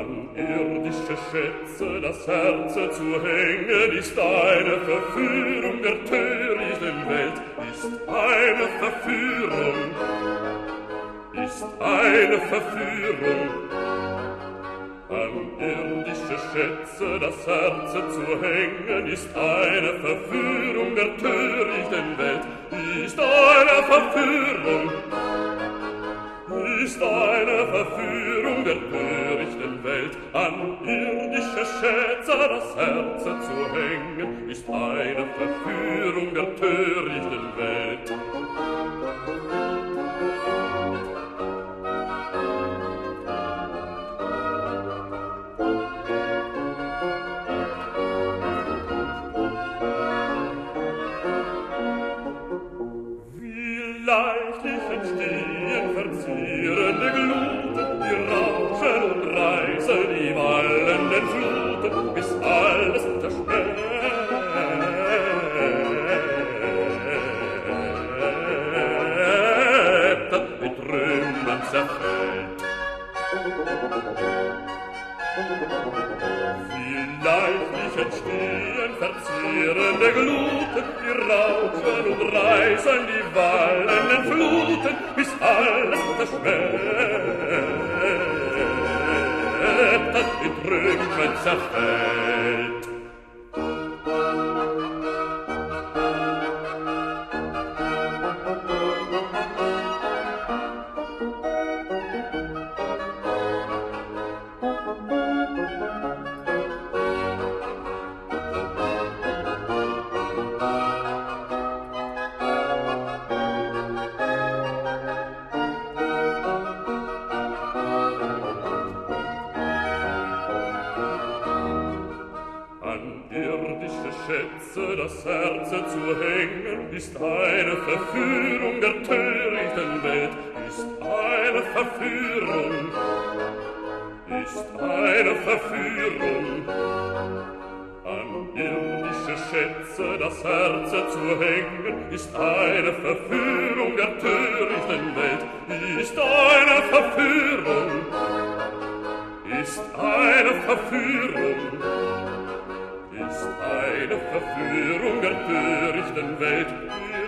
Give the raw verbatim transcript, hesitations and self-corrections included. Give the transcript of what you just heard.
An irdische Schätze das Herz zu hängen, ist eine Verführung der törichten Welt, ist eine Verführung, ist eine Verführung. An irdische Schätze das Herz zu hängen, ist eine Verführung der törichten Welt, ist eine Verführung, ist eine Verführung der törichten Welt. An irdische Schätze das Herz zu hängen, ist eine Verführung der törichten Welt. Leichtlich entstehen verzierende Gluten, die rauschen und reißen die wallenden Fluten, bis alles zerschmettert, mit Trümmern zerfällt. Wie leichtlich entstehen verzierende Gluten, die rauschen und reißen die wallenden Fluten, bis alles zerschmettert, in Trümmern zerfällt. Irdische Schätze das Herz zu hängen, ist eine Verführung der törichten Welt, ist eine Verführung, ist eine Verführung. An irdische Schätze das Herz zu hängen, ist eine Verführung der törichten Welt, ist eine Verführung, ist eine Verführung, ist eine Verführung der törichten Welt.